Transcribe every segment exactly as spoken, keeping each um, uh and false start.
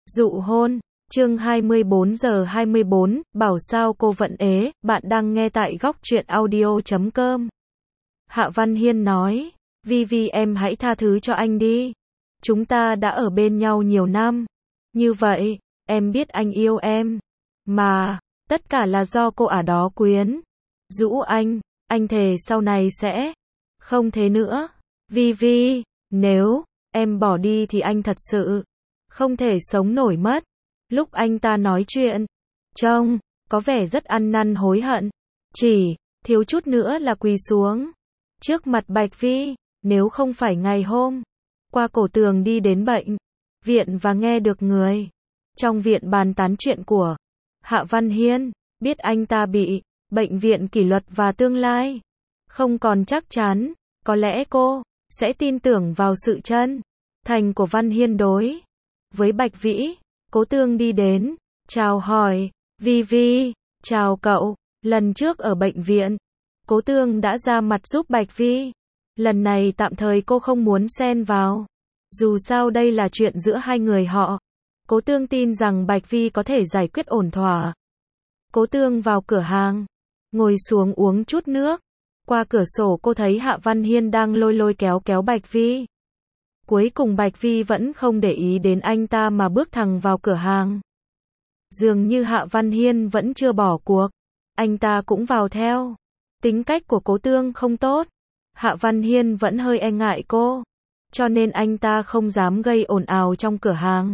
Dụ hôn, chương hai mươi bốn giờ hai mươi bốn, bảo sao cô vẫn ế, bạn đang nghe tại góc truyện audio chấm com. Hạ Văn Hiên nói, Vi Vi em hãy tha thứ cho anh đi. Chúng ta đã ở bên nhau nhiều năm. Như vậy, em biết anh yêu em. Mà, tất cả là do cô ả đó quyến rũ anh, anh thề sau này sẽ không thế nữa. Vi Vi, nếu em bỏ đi thì anh thật sự không thể sống nổi mất. Lúc anh ta nói chuyện, trông có vẻ rất ăn năn hối hận, chỉ thiếu chút nữa là quỳ xuống trước mặt Bạch Vi. Nếu không phải ngày hôm qua Cổ Tường đi đến bệnh viện và nghe được người trong viện bàn tán chuyện của Hạ Văn Hiên, biết anh ta bị bệnh viện kỷ luật và tương lai không còn chắc chắn, có lẽ cô sẽ tin tưởng vào sự chân thành của Văn Hiên đối với Bạch Vĩ. Cố Tương đi đến, chào hỏi, Vi Vi, chào cậu. Lần trước ở bệnh viện, Cố Tương đã ra mặt giúp Bạch Vi. Lần này tạm thời cô không muốn xen vào. Dù sao đây là chuyện giữa hai người họ. Cố Tương tin rằng Bạch Vi có thể giải quyết ổn thỏa. Cố Tương vào cửa hàng, ngồi xuống uống chút nước. Qua cửa sổ cô thấy Hạ Văn Hiên đang lôi lôi kéo kéo Bạch Vi. Cuối cùng Bạch Vi vẫn không để ý đến anh ta mà bước thẳng vào cửa hàng. Dường như Hạ Văn Hiên vẫn chưa bỏ cuộc. Anh ta cũng vào theo. Tính cách của Cố Tương không tốt. Hạ Văn Hiên vẫn hơi e ngại cô. Cho nên anh ta không dám gây ồn ào trong cửa hàng.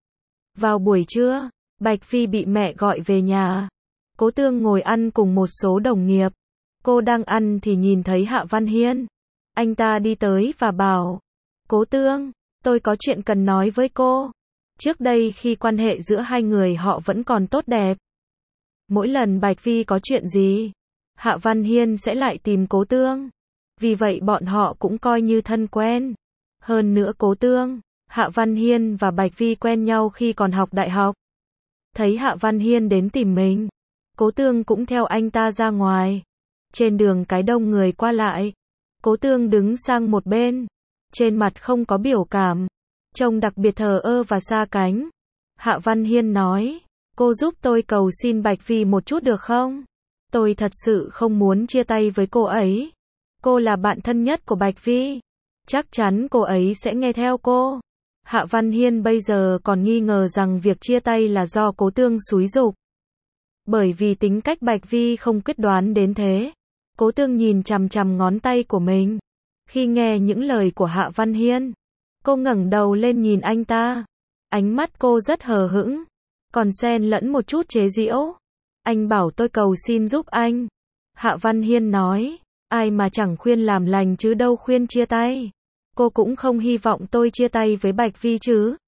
Vào buổi trưa, Bạch Vi bị mẹ gọi về nhà. Cố Tương ngồi ăn cùng một số đồng nghiệp. Cô đang ăn thì nhìn thấy Hạ Văn Hiên. Anh ta đi tới và bảo, Cố Tương, tôi có chuyện cần nói với cô. Trước đây khi quan hệ giữa hai người họ vẫn còn tốt đẹp. Mỗi lần Bạch Vi có chuyện gì, Hạ Văn Hiên sẽ lại tìm Cố Tương. Vì vậy bọn họ cũng coi như thân quen. Hơn nữa Cố Tương, Hạ Văn Hiên và Bạch Vi quen nhau khi còn học đại học. Thấy Hạ Văn Hiên đến tìm mình, Cố Tương cũng theo anh ta ra ngoài. Trên đường cái đông người qua lại. Cố Tương đứng sang một bên. Trên mặt không có biểu cảm. Trông đặc biệt thờ ơ và xa cánh. Hạ Văn Hiên nói, cô giúp tôi cầu xin Bạch Vi một chút được không? Tôi thật sự không muốn chia tay với cô ấy. Cô là bạn thân nhất của Bạch Vi. Chắc chắn cô ấy sẽ nghe theo cô. Hạ Văn Hiên bây giờ còn nghi ngờ rằng việc chia tay là do Cố Tương xúi giục. Bởi vì tính cách Bạch Vi không quyết đoán đến thế. Cố Tương nhìn chằm chằm ngón tay của mình. Khi nghe những lời của Hạ Văn Hiên, cô ngẩng đầu lên nhìn anh ta. Ánh mắt cô rất hờ hững, còn xen lẫn một chút chế giễu. Anh bảo tôi cầu xin giúp anh. Hạ Văn Hiên nói, ai mà chẳng khuyên làm lành chứ đâu khuyên chia tay. Cô cũng không hy vọng tôi chia tay với Bạch Vi chứ.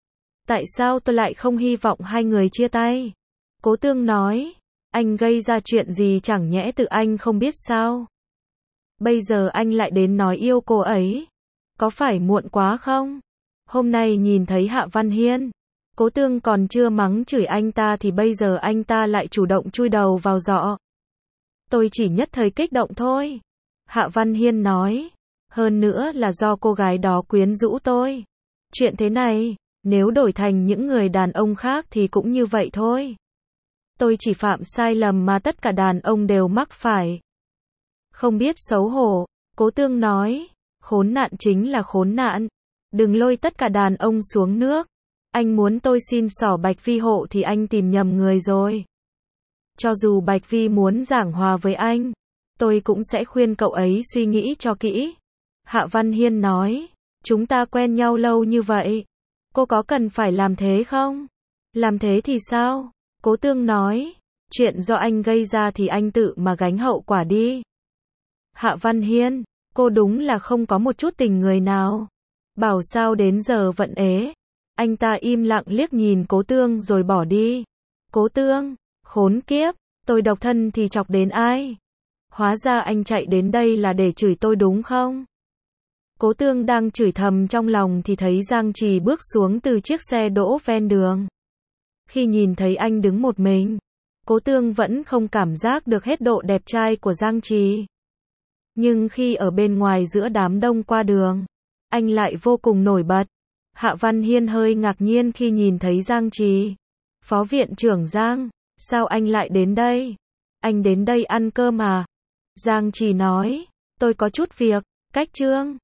Tại sao tôi lại không hy vọng hai người chia tay? Cố Tương nói, anh gây ra chuyện gì chẳng nhẽ tự anh không biết sao? Bây giờ anh lại đến nói yêu cô ấy. Có phải muộn quá không? Hôm nay nhìn thấy Hạ Văn Hiên, Cố Tương còn chưa mắng chửi anh ta thì bây giờ anh ta lại chủ động chui đầu vào giọ. Tôi chỉ nhất thời kích động thôi. Hạ Văn Hiên nói, hơn nữa là do cô gái đó quyến rũ tôi. Chuyện thế này, nếu đổi thành những người đàn ông khác thì cũng như vậy thôi. Tôi chỉ phạm sai lầm mà tất cả đàn ông đều mắc phải. Không biết xấu hổ, Cố Tương nói, khốn nạn chính là khốn nạn. Đừng lôi tất cả đàn ông xuống nước. Anh muốn tôi xin xỏ Bạch Vi hộ thì anh tìm nhầm người rồi. Cho dù Bạch Vi muốn giảng hòa với anh, tôi cũng sẽ khuyên cậu ấy suy nghĩ cho kỹ. Hạ Văn Hiên nói, chúng ta quen nhau lâu như vậy. Cô có cần phải làm thế không? Làm thế thì sao? Cố Tương nói, chuyện do anh gây ra thì anh tự mà gánh hậu quả đi. Hạ Văn Hiên, cô đúng là không có một chút tình người nào. Bảo sao đến giờ vẫn ế. Anh ta im lặng liếc nhìn Cố Tương rồi bỏ đi. Cố Tương, khốn kiếp, tôi độc thân thì chọc đến ai? Hóa ra anh chạy đến đây là để chửi tôi đúng không? Cố Tương đang chửi thầm trong lòng thì thấy Giang Trì bước xuống từ chiếc xe đỗ ven đường. Khi nhìn thấy anh đứng một mình, Cố Tương vẫn không cảm giác được hết độ đẹp trai của Giang Trì. Nhưng khi ở bên ngoài giữa đám đông qua đường, anh lại vô cùng nổi bật. Hạ Văn Hiên hơi ngạc nhiên khi nhìn thấy Giang Trì. Phó viện trưởng Giang, sao anh lại đến đây? Anh đến đây ăn cơm à? Giang Trì nói, tôi có chút việc, cách Trương.